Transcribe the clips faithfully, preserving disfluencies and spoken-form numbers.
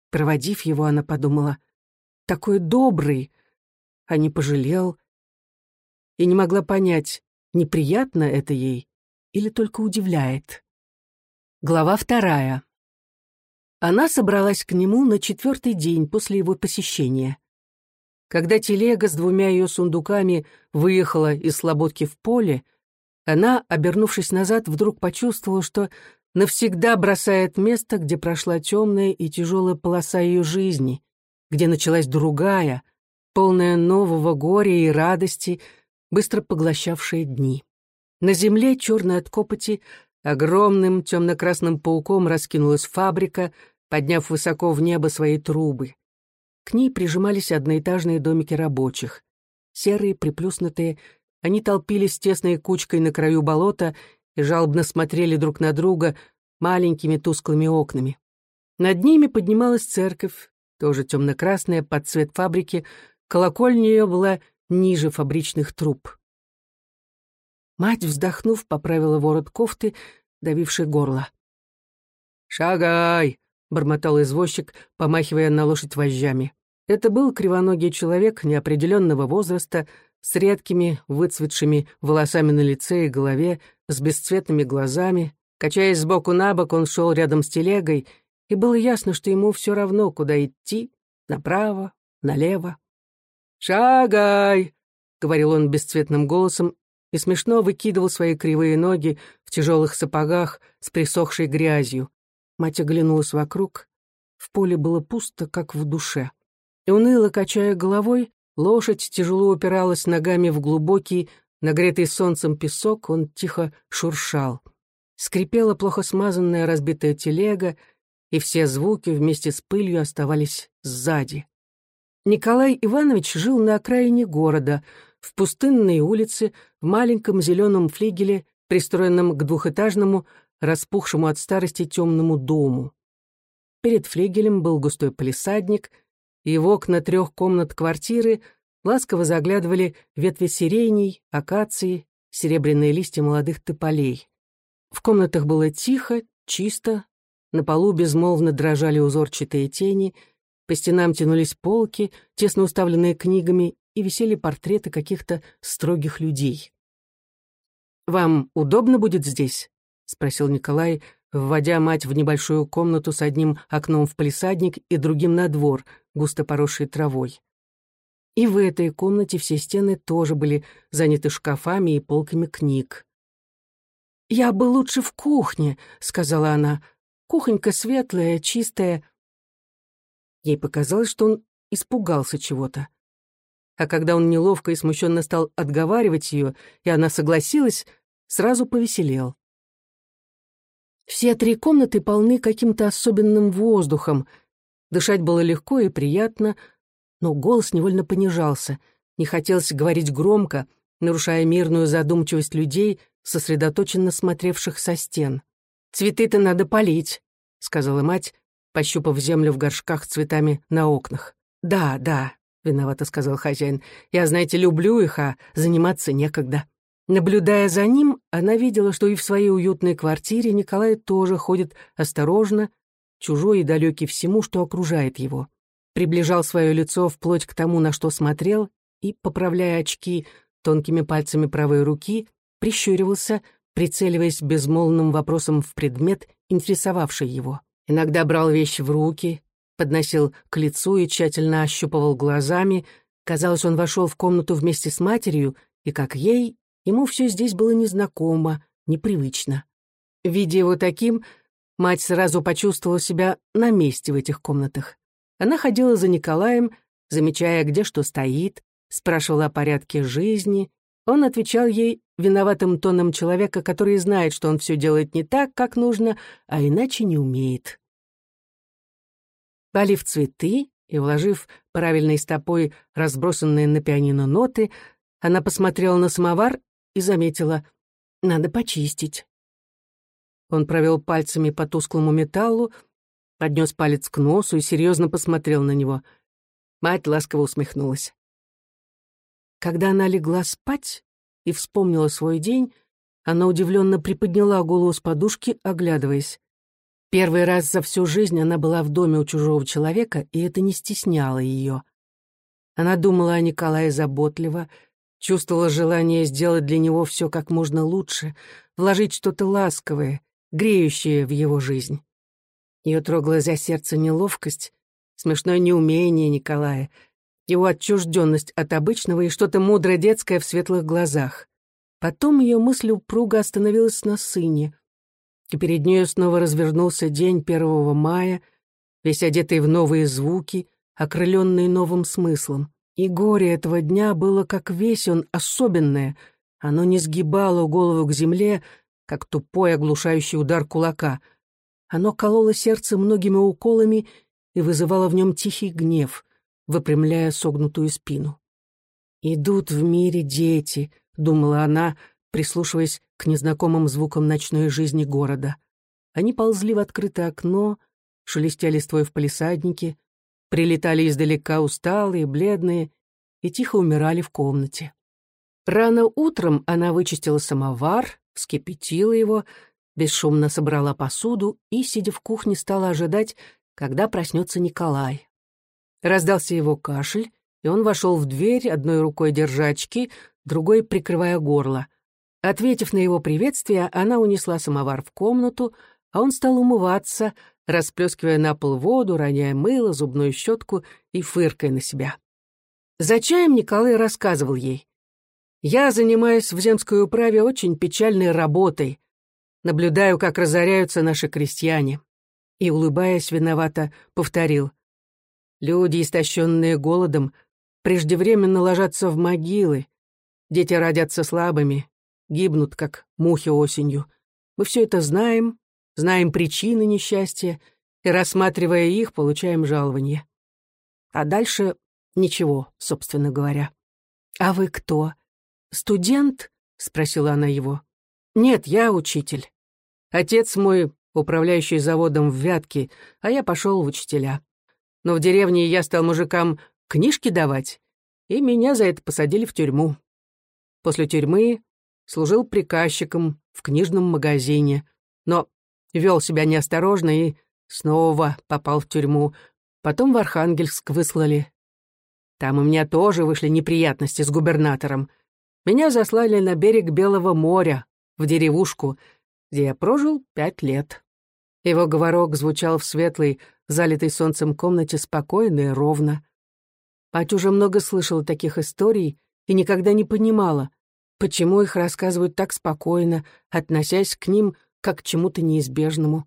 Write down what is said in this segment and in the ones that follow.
Проводив его, она подумала: такой добрый, а не пожалел. И не могла понять, неприятно это ей или только удивляет. Глава вторая. Она собралась к нему на четвертый день после его посещения. Когда телега с двумя ее сундуками выехала из слободки в поле, она, обернувшись назад, вдруг почувствовала, что навсегда бросает место, где прошла темная и тяжелая полоса ее жизни, где началась другая, полная нового горя и радости, быстро поглощавшая дни. На земле, черной от копоти, огромным темно-красным пауком раскинулась фабрика, подняв высоко в небо свои трубы. К ней прижимались одноэтажные домики рабочих. Серые, приплюснутые, они толпились тесной кучкой на краю болота и жалобно смотрели друг на друга маленькими тусклыми окнами. Над ними поднималась церковь, тоже темно-красная, под цвет фабрики, колокольня ее была ниже фабричных труб. Мать, вздохнув, поправила ворот кофты, давивший горло. «Шагай!» — бормотал извозчик, помахивая на лошадь вожжами. Это был кривоногий человек неопределенного возраста, с редкими выцветшими волосами на лице и голове, с бесцветными глазами. Качаясь сбоку на бок, он шел рядом с телегой, и было ясно, что ему все равно, куда идти, направо, налево. «Шагай!» — говорил он бесцветным голосом и смешно выкидывал свои кривые ноги в тяжелых сапогах с присохшей грязью. Мать оглянулась вокруг. В поле было пусто, как в душе. И уныло качая головой, лошадь тяжело упиралась ногами в глубокий, нагретый солнцем песок, он тихо шуршал. Скрипела плохо смазанная разбитая телега, и все звуки вместе с пылью оставались сзади. Николай Иванович жил на окраине города, в пустынной улице, в маленьком зеленом флигеле, пристроенном к двухэтажному, распухшему от старости темному дому. Перед флигелем был густой палисадник, и в окна трех комнат квартиры ласково заглядывали ветви сиреней, акации, серебряные листья молодых тополей. В комнатах было тихо, чисто, на полу безмолвно дрожали узорчатые тени, по стенам тянулись полки, тесно уставленные книгами, и висели портреты каких-то строгих людей. «Вам удобно будет здесь?» — спросил Николай, вводя мать в небольшую комнату с одним окном в палисадник и другим на двор, густо поросший травой. И в этой комнате все стены тоже были заняты шкафами и полками книг. «Я бы лучше в кухне», — сказала она. «Кухонька светлая, чистая». Ей показалось, что он испугался чего-то. А когда он неловко и смущенно стал отговаривать ее, и она согласилась, сразу повеселел. Все три комнаты полны каким-то особенным воздухом. Дышать было легко и приятно, но голос невольно понижался. Не хотелось говорить громко, нарушая мирную задумчивость людей, сосредоточенно смотревших со стен. «Цветы-то надо полить», — сказала мать, пощупав землю в горшках с цветами на окнах. «Да, да», — виновато сказал хозяин, — «я, знаете, люблю их, а заниматься некогда». Наблюдая за ним, она видела, что и в своей уютной квартире Николай тоже ходит осторожно, чужой и далекий всему, что окружает его. Приближал свое лицо вплоть к тому, на что смотрел, и, поправляя очки тонкими пальцами правой руки, прищуривался, прицеливаясь безмолвным вопросом в предмет, интересовавший его. Иногда брал вещь в руки, подносил к лицу и тщательно ощупывал глазами. Казалось, он вошел в комнату вместе с матерью, и, как ей, ему все здесь было незнакомо, непривычно. Видя его таким, мать сразу почувствовала себя на месте в этих комнатах. Она ходила за Николаем, замечая, где что стоит, спрашивала о порядке жизни. Он отвечал ей виноватым тоном человека, который знает, что он все делает не так, как нужно, а иначе не умеет. Полив цветы и вложив правильной стопой разбросанные на пианино ноты, она посмотрела на самовар и заметила: «Надо почистить». Он провел пальцами по тусклому металлу, поднес палец к носу и серьезно посмотрел на него. Мать ласково усмехнулась. Когда она легла спать и вспомнила свой день, она удивленно приподняла голову с подушки, оглядываясь. Первый раз за всю жизнь она была в доме у чужого человека, и это не стесняло ее. Она думала о Николае заботливо, чувствовала желание сделать для него все как можно лучше, вложить что-то ласковое, греющее в его жизнь. Ее трогала за сердце неловкость, смешное неумение Николая, его отчужденность от обычного и что-то мудрое детское в светлых глазах. Потом ее мысль упруго остановилась на сыне, и перед нею снова развернулся день первого мая, весь одетый в новые звуки, окрыленный новым смыслом. И горе этого дня было, как весь он, особенное. Оно не сгибало голову к земле, как тупой оглушающий удар кулака. Оно кололо сердце многими уколами и вызывало в нем тихий гнев, выпрямляя согнутую спину. «Идут в мире дети», — думала она, прислушиваясь к незнакомым звукам ночной жизни города. Они ползли в открытое окно, шелестя листвой в палисаднике, прилетали издалека усталые, бледные и тихо умирали в комнате. Рано утром она вычистила самовар, вскипятила его, бесшумно собрала посуду и, сидя в кухне, стала ожидать, когда проснется Николай. Раздался его кашель, и он вошел в дверь, одной рукой держа очки, другой прикрывая горло. Ответив на его приветствие, она унесла самовар в комнату, а он стал умываться, расплескивая на пол воду, роняя мыло, зубную щетку и фыркая на себя. За чаем Николай рассказывал ей: «Я занимаюсь в земской управе очень печальной работой, наблюдаю, как разоряются наши крестьяне». И, улыбаясь виновато, повторил: «Люди, истощенные голодом, преждевременно ложатся в могилы, дети родятся слабыми, гибнут, как мухи осенью. Мы все это знаем, знаем причины несчастья, и, рассматривая их, получаем жалование. А дальше ничего, собственно говоря». «А вы кто? Студент?» — спросила она его. «Нет, я учитель. Отец мой, управляющий заводом в Вятке, а я пошел в учителя. Но в деревне я стал мужикам книжки давать, и меня за это посадили в тюрьму. После тюрьмы служил приказчиком в книжном магазине, но вел себя неосторожно и снова попал в тюрьму. Потом в Архангельск выслали. Там у меня тоже вышли неприятности с губернатором. Меня заслали на берег Белого моря, в деревушку, где я прожил пять лет». Его говорок звучал в светлой, залитой солнцем комнате спокойно и ровно. Мать уже много слышала таких историй и никогда не понимала, почему их рассказывают так спокойно, относясь к ним как к чему-то неизбежному.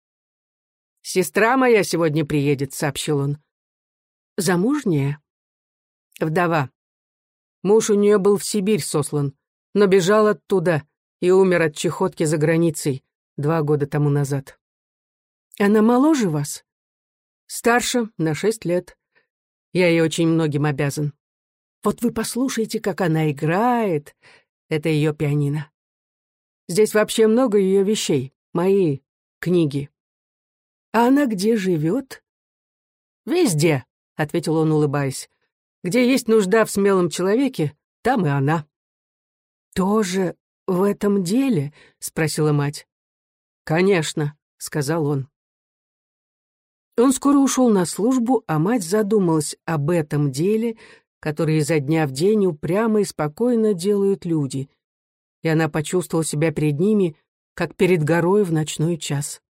«Сестра моя сегодня приедет», — сообщил он. «Замужняя?» «Вдова. Муж у нее был в Сибирь сослан, но бежал оттуда и умер от чехотки за границей два года тому назад». «Она моложе вас?» «Старше, на шесть лет. Я ей очень многим обязан. Вот вы послушайте, как она играет. Это ее пианино. Здесь вообще много ее вещей, мои книги». «А она где живет?» «Везде», — ответил он, улыбаясь. «Где есть нужда в смелом человеке, там и она». «Тоже в этом деле?» — спросила мать. «Конечно», — сказал он. Он скоро ушел на службу, а мать задумалась об этом деле, которое изо дня в день упрямо и спокойно делают люди, и она почувствовала себя перед ними, как перед горой в ночной час.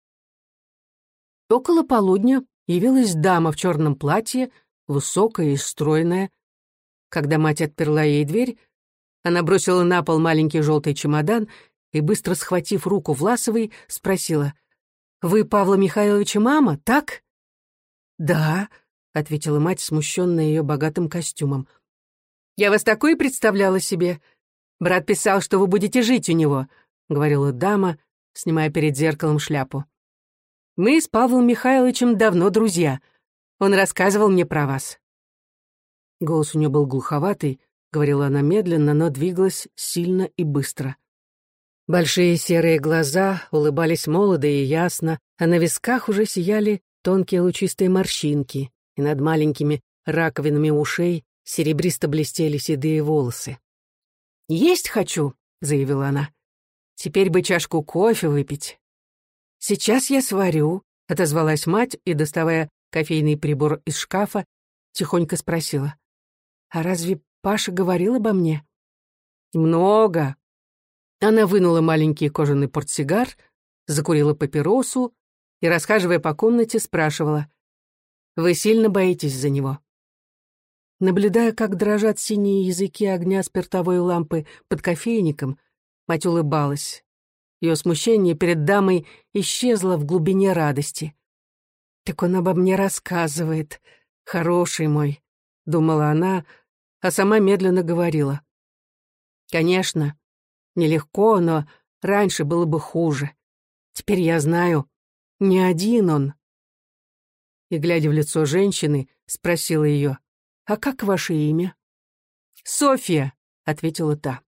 Около полудня явилась дама в черном платье, высокая и стройная. Когда мать отперла ей дверь, она бросила на пол маленький желтый чемодан и, быстро схватив руку Власовой, спросила: «Вы Павла Михайловича мама, так?» «Да», — ответила мать, смущенная ее богатым костюмом. «Я вас такой представляла себе. Брат писал, что вы будете жить у него», — говорила дама, снимая перед зеркалом шляпу. «Мы с Павлом Михайловичем давно друзья. Он рассказывал мне про вас». Голос у нее был глуховатый, говорила она медленно, но двигалась сильно и быстро. Большие серые глаза улыбались молодо и ясно, а на висках уже сияли тонкие лучистые морщинки, и над маленькими раковинами ушей серебристо блестели седые волосы. «Есть хочу», — заявила она. «Теперь бы чашку кофе выпить». «Сейчас я сварю», — отозвалась мать и, доставая кофейный прибор из шкафа, тихонько спросила. «А разве Паша говорил обо мне?» «Много». Она вынула маленький кожаный портсигар, закурила папиросу и, расхаживая по комнате, спрашивала. «Вы сильно боитесь за него?» Наблюдая, как дрожат синие языки огня спиртовой лампы под кофейником, мать улыбалась. Ее смущение перед дамой исчезло в глубине радости. «Так он обо мне рассказывает, хороший мой», — думала она, а сама медленно говорила. «Конечно, нелегко, но раньше было бы хуже. Теперь я знаю, не один он». И, глядя в лицо женщины, спросила ее, «А как ваше имя?» «Софья», — ответила та.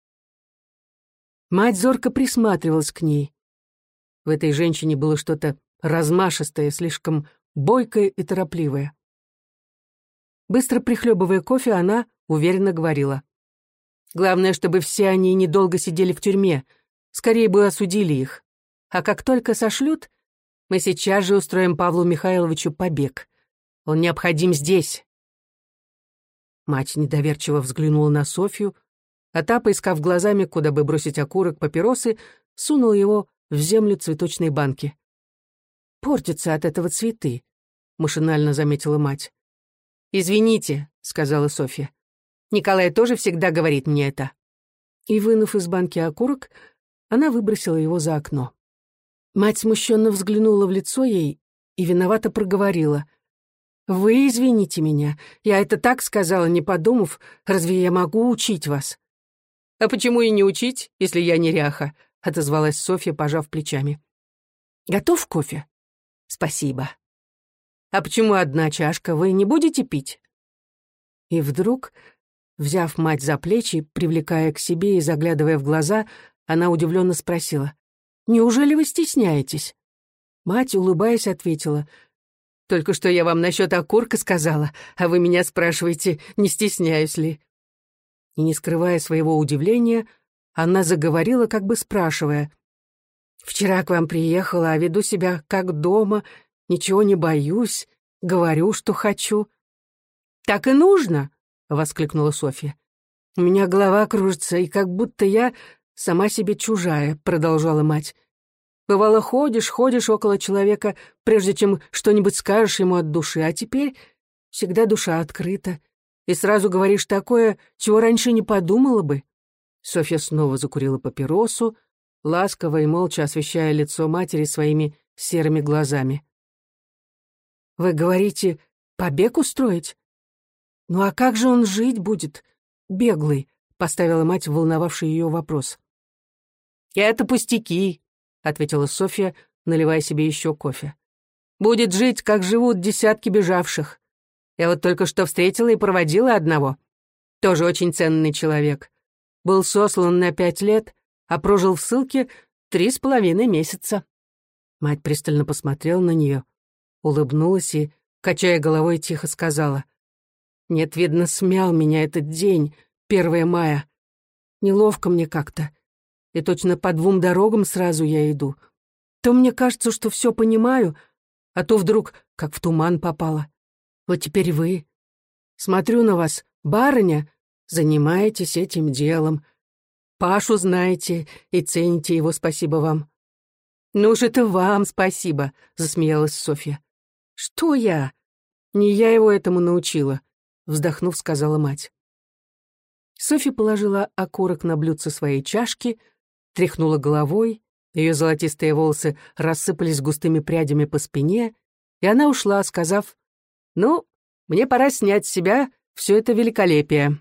Мать зорко присматривалась к ней. В этой женщине было что-то размашистое, слишком бойкое и торопливое. Быстро прихлебывая кофе, она уверенно говорила. «Главное, чтобы все они недолго сидели в тюрьме, скорее бы осудили их. А как только сошлют, мы сейчас же устроим Павлу Михайловичу побег. Он необходим здесь». Мать недоверчиво взглянула на Софью, а та, поискав глазами, куда бы бросить окурок папиросы, сунула его в землю цветочной банки. «Портятся от этого цветы», — машинально заметила мать. «Извините», — сказала Софья. «Николай тоже всегда говорит мне это». И, вынув из банки окурок, она выбросила его за окно. Мать смущенно взглянула в лицо ей и виновато проговорила. «Вы извините меня. Я это так сказала, не подумав, разве я могу учить вас?» «А почему и не учить, если я неряха?» — отозвалась Софья, пожав плечами. «Готов кофе?» «Спасибо». «А почему одна чашка? Вы не будете пить?» И вдруг, взяв мать за плечи, привлекая к себе и заглядывая в глаза, она удивленно спросила. «Неужели вы стесняетесь?» Мать, улыбаясь, ответила. «Только что я вам насчет окурка сказала, а вы меня спрашиваете, не стесняюсь ли?» И, не скрывая своего удивления, она заговорила, как бы спрашивая. «Вчера к вам приехала, а веду себя как дома, ничего не боюсь, говорю, что хочу». «Так и нужно!» — воскликнула Софья. «У меня голова кружится, и как будто я сама себе чужая», — продолжала мать. «Бывало, ходишь, ходишь около человека, прежде чем что-нибудь скажешь ему от души, а теперь всегда душа открыта, и сразу говоришь такое, чего раньше не подумала бы». Софья снова закурила папиросу, ласково и молча освещая лицо матери своими серыми глазами. «Вы говорите, побег устроить? Ну а как же он жить будет, беглый?» — поставила мать волновавший ее вопрос. «Это пустяки», — ответила Софья, наливая себе еще кофе. «Будет жить, как живут десятки бежавших. Я вот только что встретила и проводила одного. Тоже очень ценный человек. Был сослан на пять лет, а прожил в ссылке три с половиной месяца». Мать пристально посмотрела на нее, улыбнулась и, качая головой, тихо сказала. «Нет, видно, смял меня этот день, первое мая. Неловко мне как-то. И точно по двум дорогам сразу я иду. То мне кажется, что все понимаю, а то вдруг как в туман попало. Вот теперь вы. Смотрю на вас, барыня, занимаетесь этим делом. Пашу знаете и цените его, спасибо вам». «Ну уж это вам спасибо», — засмеялась Софья. «Что я? Не я его этому научила», — вздохнув, сказала мать. Софья положила окурок на блюдце своей чашки, тряхнула головой, ее золотистые волосы рассыпались густыми прядями по спине, и она ушла, сказав: «Ну, мне пора снять с себя все это великолепие».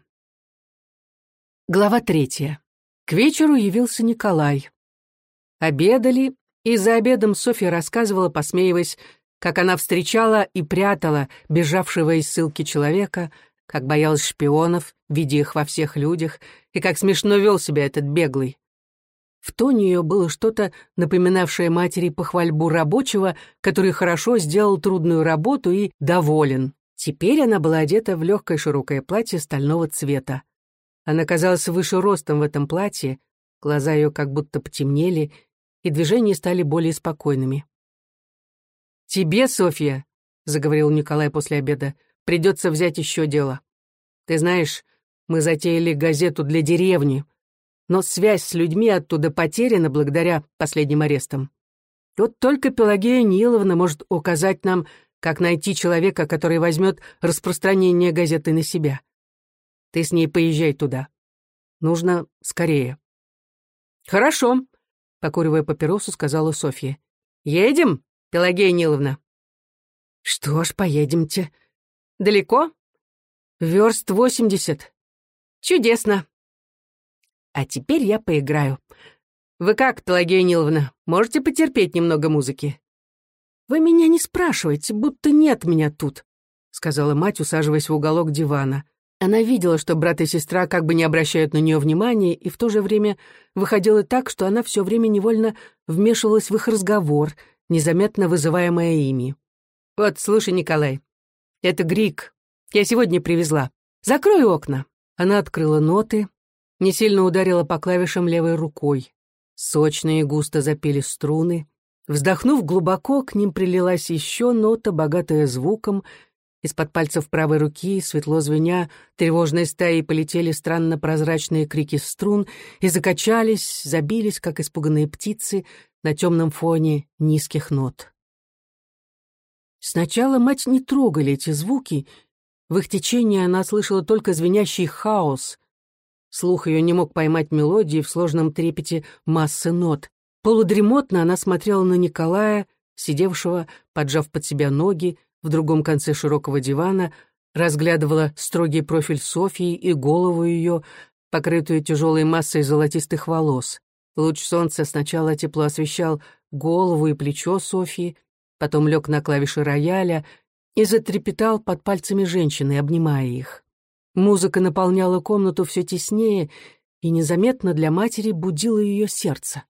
Глава третья. К вечеру явился Николай. Обедали, и за обедом Софья рассказывала, посмеиваясь, как она встречала и прятала бежавшего из ссылки человека, как боялась шпионов, видя их во всех людях, и как смешно вел себя этот беглый. В тоне ее было что-то, напоминавшее матери похвальбу рабочего, который хорошо сделал трудную работу и доволен. Теперь она была одета в легкое широкое платье стального цвета. Она казалась выше ростом в этом платье, глаза ее как будто потемнели, и движения стали более спокойными. «Тебе, Софья», — заговорил Николай после обеда, — «придется взять еще дело. Ты знаешь, мы затеяли газету для деревни, но связь с людьми оттуда потеряна благодаря последним арестам. Вот только Пелагея Ниловна может указать нам, как найти человека, который возьмет распространение газеты на себя. Ты с ней поезжай туда. Нужно скорее». «Хорошо», — покуривая папиросу, сказала Софья. «Едем, Пелагея Ниловна?» «Что ж, поедемте. Далеко?» «Верст восемьдесят». «Чудесно. А теперь я поиграю. Вы как, Пелагея Ниловна, можете потерпеть немного музыки?» «Вы меня не спрашивайте, будто нет меня тут», — сказала мать, усаживаясь в уголок дивана. Она видела, что брат и сестра как бы не обращают на нее внимания, и в то же время выходило так, что она все время невольно вмешивалась в их разговор, незаметно вызываемая ими. «Вот, слушай, Николай, это Грик. Я сегодня привезла. Закрой окна». Она открыла ноты, не сильно ударила по клавишам левой рукой. Сочно и густо запели струны. Вздохнув глубоко, к ним прилилась еще нота, богатая звуком. Из-под пальцев правой руки, светло звеня, тревожной стаей полетели странно прозрачные крики струн и закачались, забились, как испуганные птицы, на темном фоне низких нот. Сначала мать не трогали эти звуки. В их течении она слышала только звенящий хаос. Слух ее не мог поймать мелодии в сложном трепете массы нот. Полудремотно она смотрела на Николая, сидевшего, поджав под себя ноги, в другом конце широкого дивана, разглядывала строгий профиль Софьи и голову ее, покрытую тяжелой массой золотистых волос. Луч солнца сначала тепло освещал голову и плечо Софьи, потом лег на клавиши рояля и затрепетал под пальцами женщины, обнимая их. Музыка наполняла комнату все теснее и незаметно для матери будила ее сердце.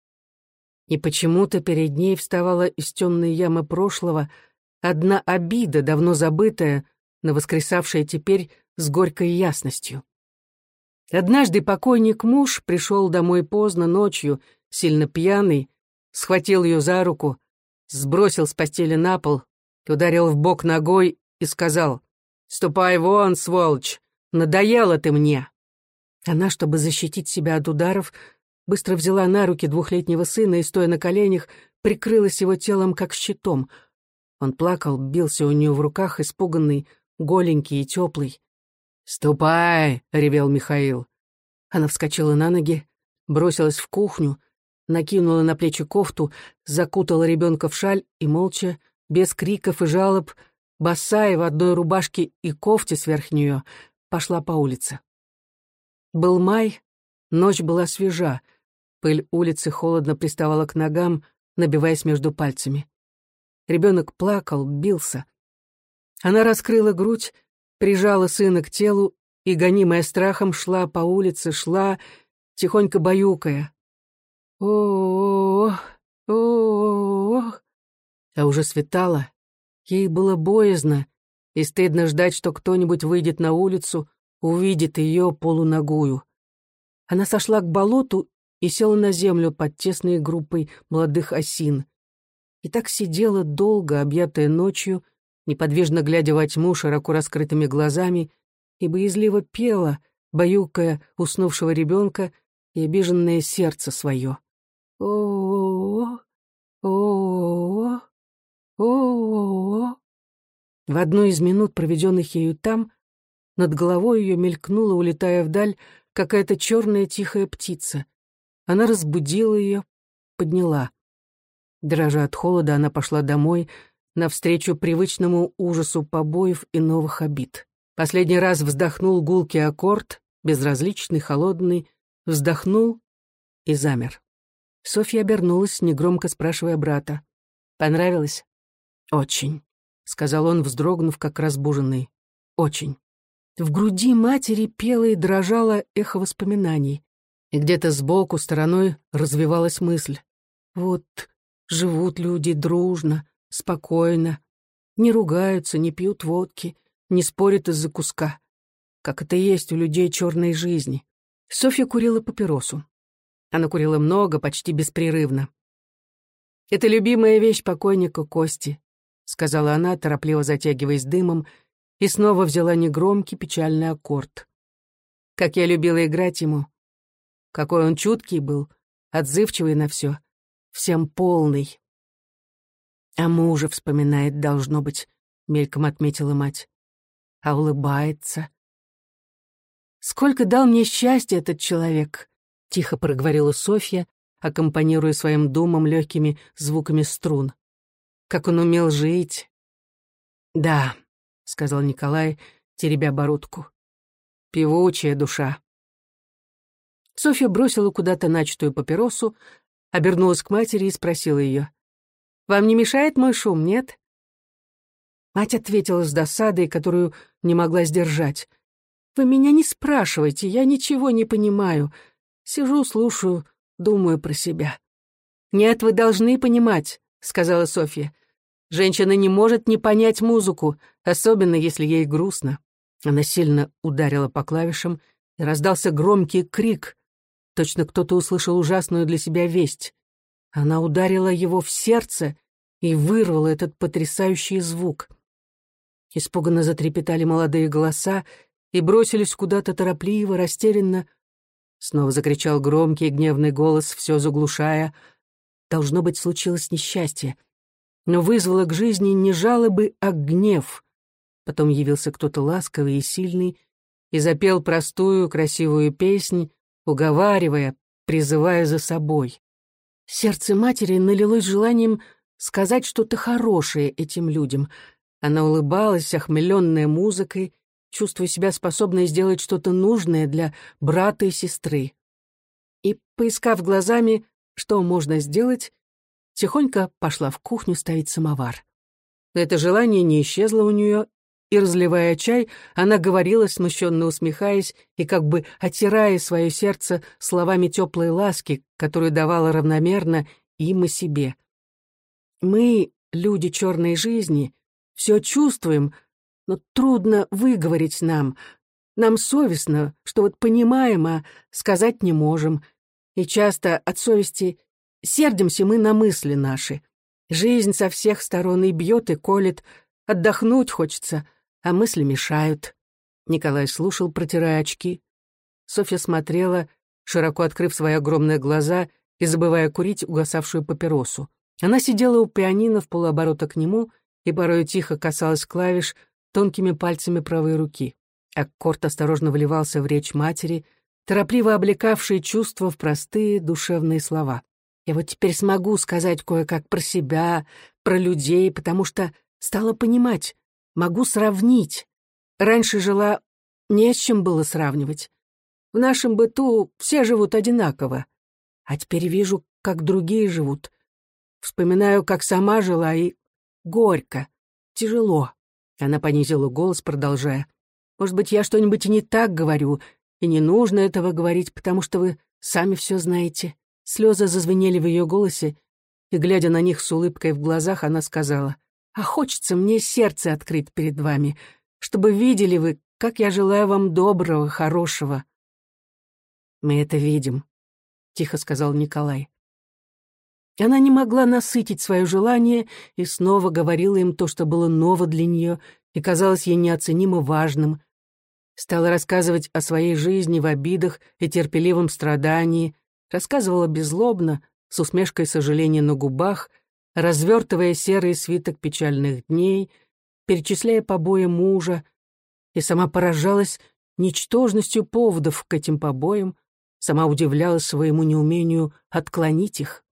И почему-то перед ней вставала из темной ямы прошлого одна обида, давно забытая, но воскресавшая теперь с горькой ясностью. Однажды покойник-муж пришел домой поздно ночью, сильно пьяный, схватил ее за руку, сбросил с постели на пол, ударил в бок ногой и сказал: «Ступай вон, сволочь, надоела ты мне». Она, чтобы защитить себя от ударов, быстро взяла на руки двухлетнего сына и, стоя на коленях, прикрылась его телом как щитом. Он плакал, бился у нее в руках, испуганный, голенький и теплый. «Ступай!» — ревел Михаил. Она вскочила на ноги, бросилась в кухню, накинула на плечи кофту, закутала ребенка в шаль и молча, без криков и жалоб, босая в одной рубашке и кофте сверх нее, пошла по улице. Был май, ночь была свежа, пыль улицы холодно приставала к ногам, набиваясь между пальцами. Ребенок плакал, бился. Она раскрыла грудь, прижала сына к телу и, гонимая страхом, шла по улице, шла, тихонько баюкая. О-о-о, о-о-о. А уже светало. Ей было боязно и стыдно ждать, что кто-нибудь выйдет на улицу, увидит ее полуногую. Она сошла к болоту и села на землю под тесной группой молодых осин. И так сидела долго, объятая ночью, неподвижно глядя во тьму широко раскрытыми глазами, и боязливо пела, баюкая уснувшего ребенка и обиженное сердце свое. О-о-о, о-о-о, о-о-о. В одну из минут, проведенных ею там, над головой ее мелькнула, улетая вдаль, какая-то черная тихая птица. Она разбудила ее, подняла. Дрожа от холода, она пошла домой, навстречу привычному ужасу побоев и новых обид. Последний раз вздохнул гулкий аккорд, безразличный, холодный, вздохнул и замер. Софья обернулась, негромко спрашивая брата. «Понравилось?» «Очень», — сказал он, вздрогнув, как разбуженный. «Очень». В груди матери пело и дрожало эхо воспоминаний, и где-то сбоку стороной развивалась мысль. Вот живут люди дружно, спокойно, не ругаются, не пьют водки, не спорят из-за куска, как это есть у людей черной жизни. Софья курила папиросу. Она курила много, почти беспрерывно. Это любимая вещь покойника Кости, — сказала она, торопливо затягиваясь дымом, и снова взяла негромкий печальный аккорд. Как я любила играть ему. Какой он чуткий был, отзывчивый на все, всем полный. «А мужа вспоминает, должно быть», — мельком отметила мать. «А улыбается». «Сколько дал мне счастья этот человек», — тихо проговорила Софья, аккомпанируя своим думам легкими звуками струн. «Как он умел жить». «Да», — сказал Николай, теребя бородку. «Певучая душа». Софья бросила куда-то начатую папиросу, обернулась к матери и спросила ее: «Вам не мешает мой шум, нет?» Мать ответила с досадой, которую не могла сдержать. «Вы меня не спрашивайте, я ничего не понимаю. Сижу, слушаю, думаю про себя». «Нет, вы должны понимать», — сказала Софья. «Женщина не может не понять музыку, особенно если ей грустно». Она сильно ударила по клавишам, и раздался громкий крик. Точно кто-то услышал ужасную для себя весть. Она ударила его в сердце и вырвала этот потрясающий звук. Испуганно затрепетали молодые голоса и бросились куда-то торопливо, растерянно. Снова закричал громкий гневный голос, все заглушая. Должно быть, случилось несчастье. Но вызвало к жизни не жалобы, а гнев. Потом явился кто-то ласковый и сильный и запел простую, красивую песнь, уговаривая, призывая за собой. Сердце матери налилось желанием сказать что-то хорошее этим людям. Она улыбалась, охмеленная музыкой, чувствуя себя способной сделать что-то нужное для брата и сестры. И, поискав глазами, что можно сделать, тихонько пошла в кухню ставить самовар. Это желание не исчезло у нее, и, разливая чай, она говорила, смущенно усмехаясь и как бы оттирая свое сердце словами теплой ласки, которую давала равномерно им и себе. «Мы, люди черной жизни, все чувствуем, но трудно выговорить нам. Нам совестно, что вот понимаем, а сказать не можем. И часто от совести сердимся мы на мысли наши. Жизнь со всех сторон и бьет, и колет, отдохнуть хочется, а мысли мешают». Николай слушал, протирая очки. Софья смотрела, широко открыв свои огромные глаза и забывая курить угасавшую папиросу. Она сидела у пианино в полуоборота к нему и порой тихо касалась клавиш тонкими пальцами правой руки. Аккорд осторожно вливался в речь матери, торопливо облекавшие чувства в простые душевные слова. «Я вот теперь смогу сказать кое-как про себя, про людей, потому что стала понимать, могу сравнить. Раньше жила, не с чем было сравнивать. В нашем быту все живут одинаково. А теперь вижу, как другие живут. Вспоминаю, как сама жила, и горько, тяжело». Она понизила голос, продолжая. «Может быть, я что-нибудь и не так говорю, и не нужно этого говорить, потому что вы сами все знаете». Слезы зазвенели в ее голосе, и, глядя на них с улыбкой в глазах, она сказала: «А хочется мне сердце открыть перед вами, чтобы видели вы, как я желаю вам доброго, хорошего». «Мы это видим», — тихо сказал Николай. Она не могла насытить свое желание и снова говорила им то, что было ново для нее и казалось ей неоценимо важным. Стала рассказывать о своей жизни в обидах и терпеливом страдании, рассказывала беззлобно, с усмешкой сожаления на губах, развертывая серый свиток печальных дней, перечисляя побои мужа, и сама поражалась ничтожностью поводов к этим побоям, сама удивлялась своему неумению отклонить их.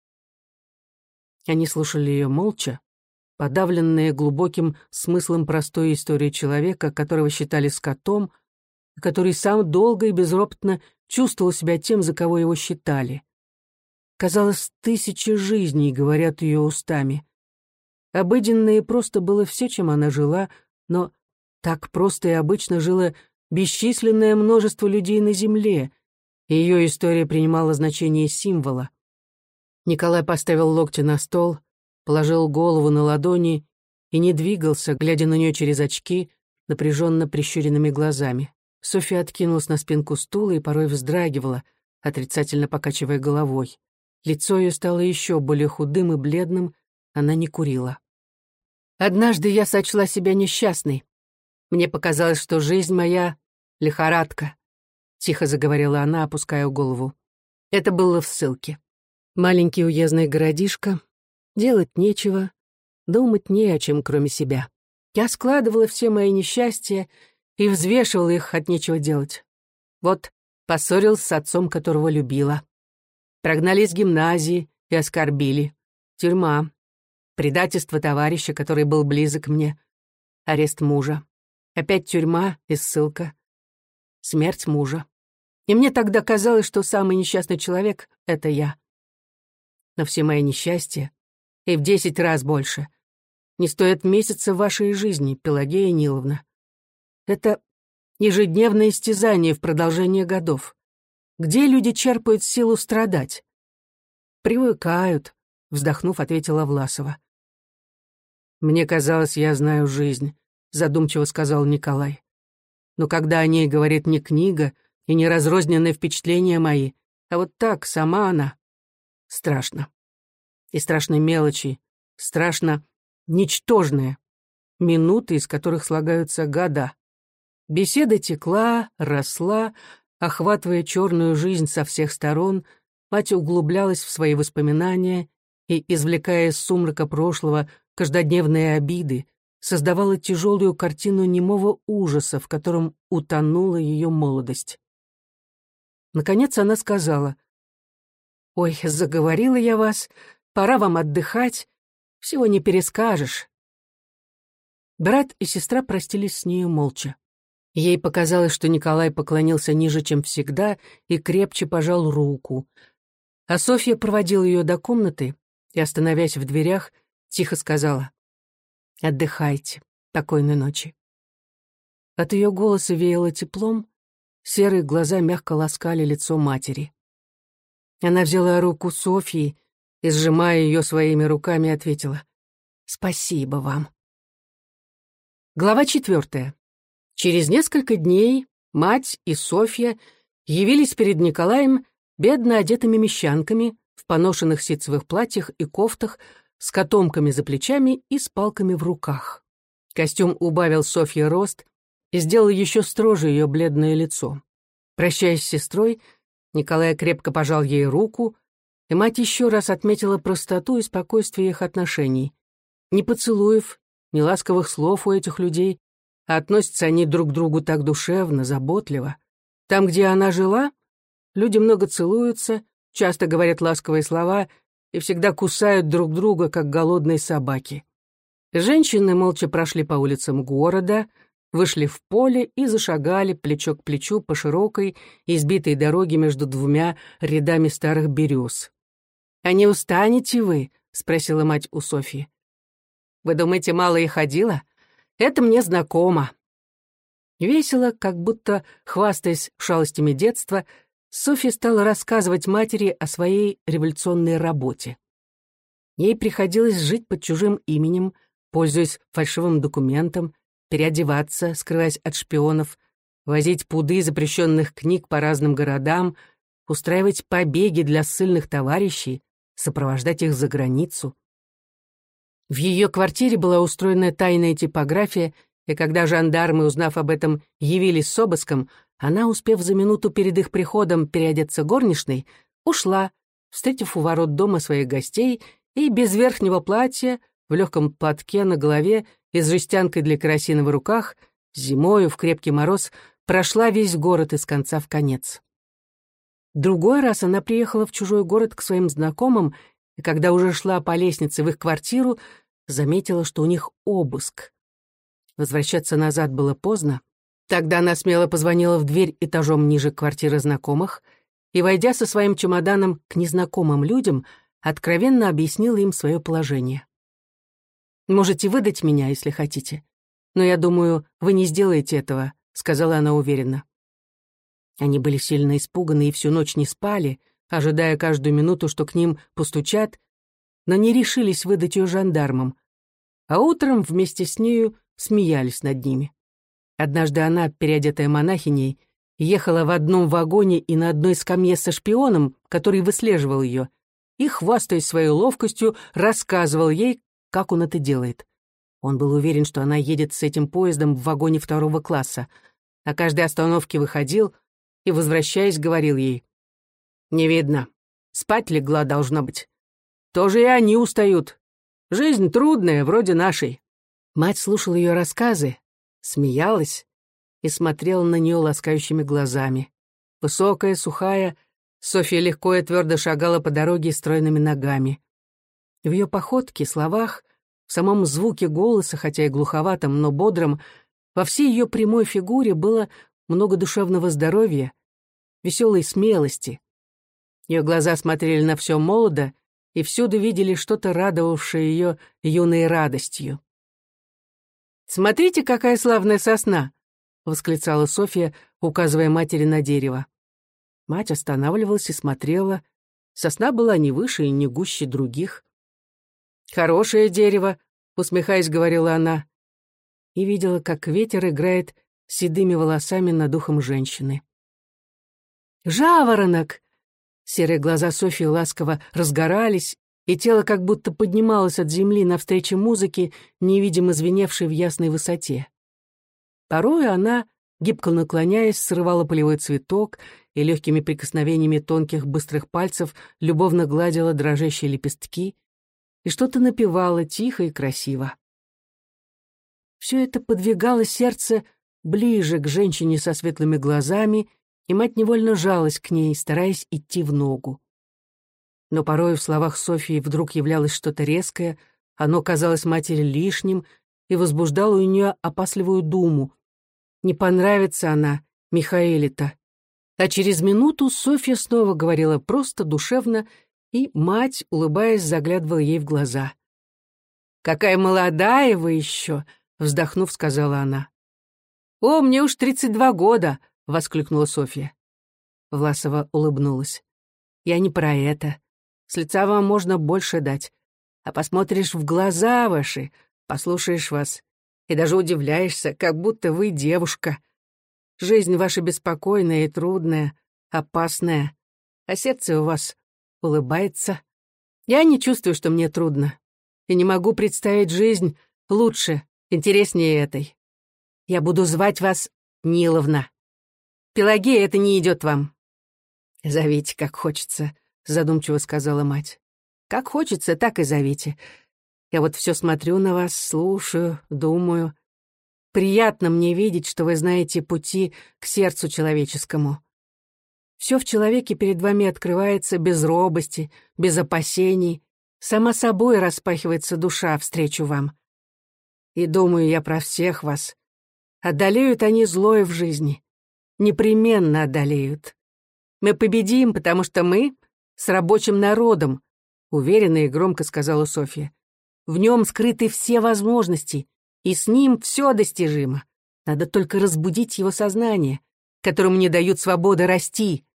Они слушали ее молча, подавленные глубоким смыслом простой истории человека, которого считали скотом, и который сам долго и безропотно чувствовал себя тем, за кого его считали. Казалось, тысячи жизней говорят ее устами. Обыденно и просто было все, чем она жила, но так просто и обычно жило бесчисленное множество людей на земле, и ее история принимала значение символа. Николай поставил локти на стол, положил голову на ладони и не двигался, глядя на нее через очки, напряженно прищуренными глазами. Софья откинулась на спинку стула и порой вздрагивала, отрицательно покачивая головой. Лицо ее стало еще более худым и бледным, она не курила. Однажды я сочла себя несчастной. Мне показалось, что жизнь моя — лихорадка, — тихо заговорила она, опуская голову. Это было в ссылке. Маленький уездный городишко, делать нечего, думать не о чем, кроме себя. Я складывала все мои несчастья и взвешивала их от нечего делать. Вот поссорилась с отцом, которого любила. Прогнали из гимназии и оскорбили. Тюрьма. Предательство товарища, который был близок мне. Арест мужа. Опять тюрьма и ссылка. Смерть мужа. И мне тогда казалось, что самый несчастный человек — это я. Но все мои несчастья, и в десять раз больше, не стоят месяца вашей жизни, Пелагея Ниловна. Это ежедневное истязание в продолжение годов. Где люди черпают силу страдать? Привыкают, вздохнув, ответила Власова. Мне казалось, я знаю жизнь, задумчиво сказал Николай. Но когда о ней говорит не книга и не разрозненные впечатления мои, а вот так, сама она, страшно. И страшно мелочи, страшно ничтожные, минуты, из которых слагаются года. Беседа текла, росла, охватывая черную жизнь со всех сторон, мать углублялась в свои воспоминания и, извлекая из сумрака прошлого каждодневные обиды, создавала тяжелую картину немого ужаса, в котором утонула ее молодость. Наконец она сказала: «Ой, заговорила я вас, пора вам отдыхать, всего не перескажешь». Брат и сестра простились с нею молча. Ей показалось, что Николай поклонился ниже, чем всегда, и крепче пожал руку. А Софья проводила ее до комнаты и, остановясь в дверях, тихо сказала: «Отдыхайте, покойной ночи». От ее голоса веяло теплом, серые глаза мягко ласкали лицо матери. Она взяла руку Софьи и, сжимая ее своими руками, ответила: «Спасибо вам». Глава четвертая. Через несколько дней мать и Софья явились перед Николаем бедно одетыми мещанками в поношенных ситцевых платьях и кофтах, с котомками за плечами и с палками в руках. Костюм убавил Софье рост и сделал еще строже ее бледное лицо. Прощаясь с сестрой, Николай крепко пожал ей руку, и мать еще раз отметила простоту и спокойствие их отношений. Ни поцелуев, ни ласковых слов у этих людей, а относятся они друг к другу так душевно, заботливо. Там, где она жила, люди много целуются, часто говорят ласковые слова и всегда кусают друг друга, как голодные собаки. Женщины молча прошли по улицам города, вышли в поле и зашагали плечо к плечу по широкой, избитой дороге между двумя рядами старых берез. «А не устанете вы?» — спросила мать у Софьи. «Вы думаете, мало я ходила? Это мне знакомо». Весело, как будто хвастаясь шалостями детства, Софья стала рассказывать матери о своей революционной работе. Ей приходилось жить под чужим именем, пользуясь фальшивым документом, переодеваться, скрываясь от шпионов, возить пуды запрещенных книг по разным городам, устраивать побеги для ссыльных товарищей, сопровождать их за границу. В ее квартире была устроена тайная типография, и когда жандармы, узнав об этом, явились с обыском, она, успев за минуту перед их приходом переодеться горничной, ушла, встретив у ворот дома своих гостей, и без верхнего платья, в легком платке на голове и с жестянкой для керосина в руках, зимою в крепкий мороз прошла весь город из конца в конец. Другой раз она приехала в чужой город к своим знакомым, и когда уже шла по лестнице в их квартиру, заметила, что у них обыск. Возвращаться назад было поздно. Тогда она смело позвонила в дверь этажом ниже квартиры знакомых и, войдя со своим чемоданом к незнакомым людям, откровенно объяснила им свое положение. «Можете выдать меня, если хотите, но я думаю, вы не сделаете этого», — сказала она уверенно. Они были сильно испуганы и всю ночь не спали, ожидая каждую минуту, что к ним постучат, но не решились выдать ее жандармам, а утром вместе с нею смеялись над ними. Однажды она, переодетая монахиней, ехала в одном вагоне и на одной скамье со шпионом, который выслеживал ее, и, хвастаясь своей ловкостью, рассказывал ей, как он это делает. Он был уверен, что она едет с этим поездом в вагоне второго класса. На каждой остановке выходил и, возвращаясь, говорил ей: «Не видно. Спать легла, должно быть. Тоже и они устают. Жизнь трудная, вроде нашей». Мать слушала ее рассказы, смеялась и смотрела на нее ласкающими глазами. Высокая, сухая, Софья легко и твердо шагала по дороге стройными ногами. В ее походке, словах, в самом звуке голоса, хотя и глуховатом, но бодром, во всей ее прямой фигуре было много душевного здоровья, веселой смелости. Ее глаза смотрели на все молодо и всюду видели что-то, радовавшее ее юной радостью. «Смотрите, какая славная сосна!» — восклицала Софья, указывая матери на дерево. Мать останавливалась и смотрела. Сосна была не выше и не гуще других. «Хорошее дерево», — усмехаясь, говорила она, и видела, как ветер играет седыми волосами над ухом женщины. «Жаворонок!» Серые глаза Софьи ласково разгорались, и тело как будто поднималось от земли навстречу музыке, невидимо звеневшей в ясной высоте. Порою она, гибко наклоняясь, срывала полевой цветок и легкими прикосновениями тонких быстрых пальцев любовно гладила дрожащие лепестки и что-то напевала тихо и красиво. Все это подвигало сердце ближе к женщине со светлыми глазами, и мать невольно жалась к ней, стараясь идти в ногу. Но порой в словах Софьи вдруг являлось что-то резкое, оно казалось матери лишним и возбуждало у нее опасливую думу. Не понравится она Михаэле-то. А через минуту Софья снова говорила просто, душевно, и мать, улыбаясь, заглядывала ей в глаза. «Какая молодая вы еще!» — вздохнув, сказала она. «О, мне уж тридцать два года!» — воскликнула Софья. Власова улыбнулась. «Я не про это. С лица вам можно больше дать. А посмотришь в глаза ваши, послушаешь вас, и даже удивляешься, как будто вы девушка. Жизнь ваша беспокойная и трудная, опасная, а сердце у вас улыбается. Я не чувствую, что мне трудно, и не могу представить жизнь лучше, интереснее этой. Я буду звать вас Ниловна. Пелагея, это не идет вам». «Зовите, как хочется», — задумчиво сказала мать. «Как хочется, так и зовите. Я вот все смотрю на вас, слушаю, думаю. Приятно мне видеть, что вы знаете пути к сердцу человеческому. Все в человеке перед вами открывается без робости, без опасений. Сама собой распахивается душа встречу вам. И думаю я про всех вас. Одолеют они злое в жизни. Непременно одолеют. Мы победим, потому что мы с рабочим народом», — уверенно и громко сказала Софья. «В нем скрыты все возможности, и с ним все достижимо. Надо только разбудить его сознание, которому не дают свободы расти.